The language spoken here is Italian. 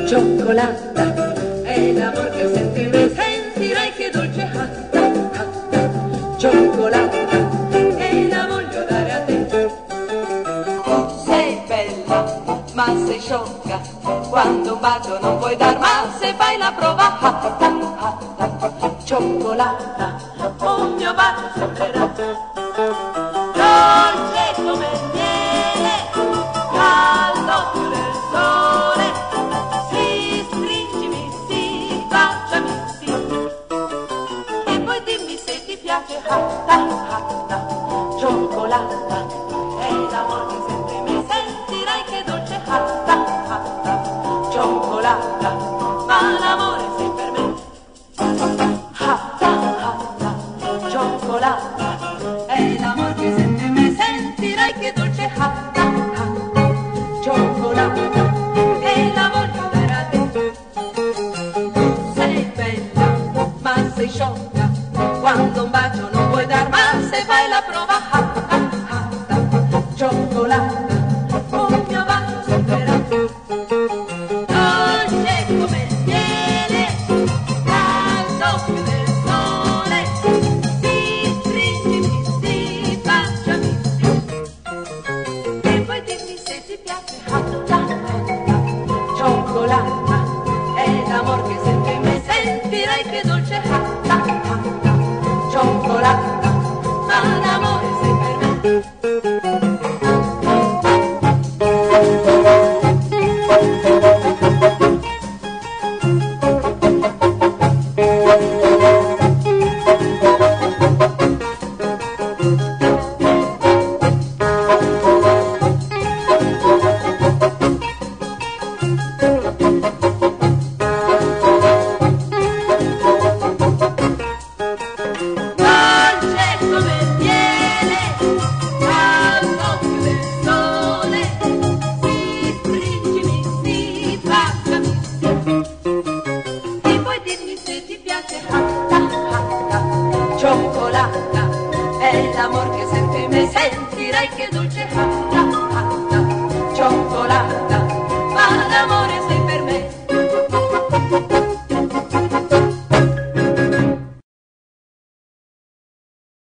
cioccolata, è l'amor che senti me, sentirai che dolce hatta, hatta, cioccolata, e la voglio dare a te. Sei bella, ma sei sciocca, quando un bacio non puoi dar, ma se fai la prova, hatta, hatta, cioccolata, un mio bacio sembrerà dolce come il miele, caldo più del sole, sì, stringimi, sì, baciami, sì, e poi dimmi se ti piace, hatta, hatta, cioccolata, è l'amor che senti me, sentirai che dolce, hatta, hatta, cioccolata, ma l'amore sei per me, hatta, hatta, cioccolata, è l'amor che senti me, sentirai che dolce, hatta, hatta, cioccolata, e la voglio dare a te. Sei bella, ma sei sciocca, quando un bacio non puoi dar, ma se fai la prova, hatta, hatta, cioccolata, un mio bacio sembrerà dolce come il miele, caldo più del sole, sì, stringimi, sì, baciami, sì, e poi dimmi se ti piace, hatta, hatta, cioccolata, è l'amor che senti in me, sentirai che dolce, hatta, hatta, cioccolata, ma l'amore sei per me. Dolce come il miele, caldo più del sole, sì, stringimi, sì, baciami, sì, e poi dimmi se ti piace, hatta, hatta, cioccolata, è l'amor che senti in me, sentirai che dolce, hatta, hatta, cioccolata,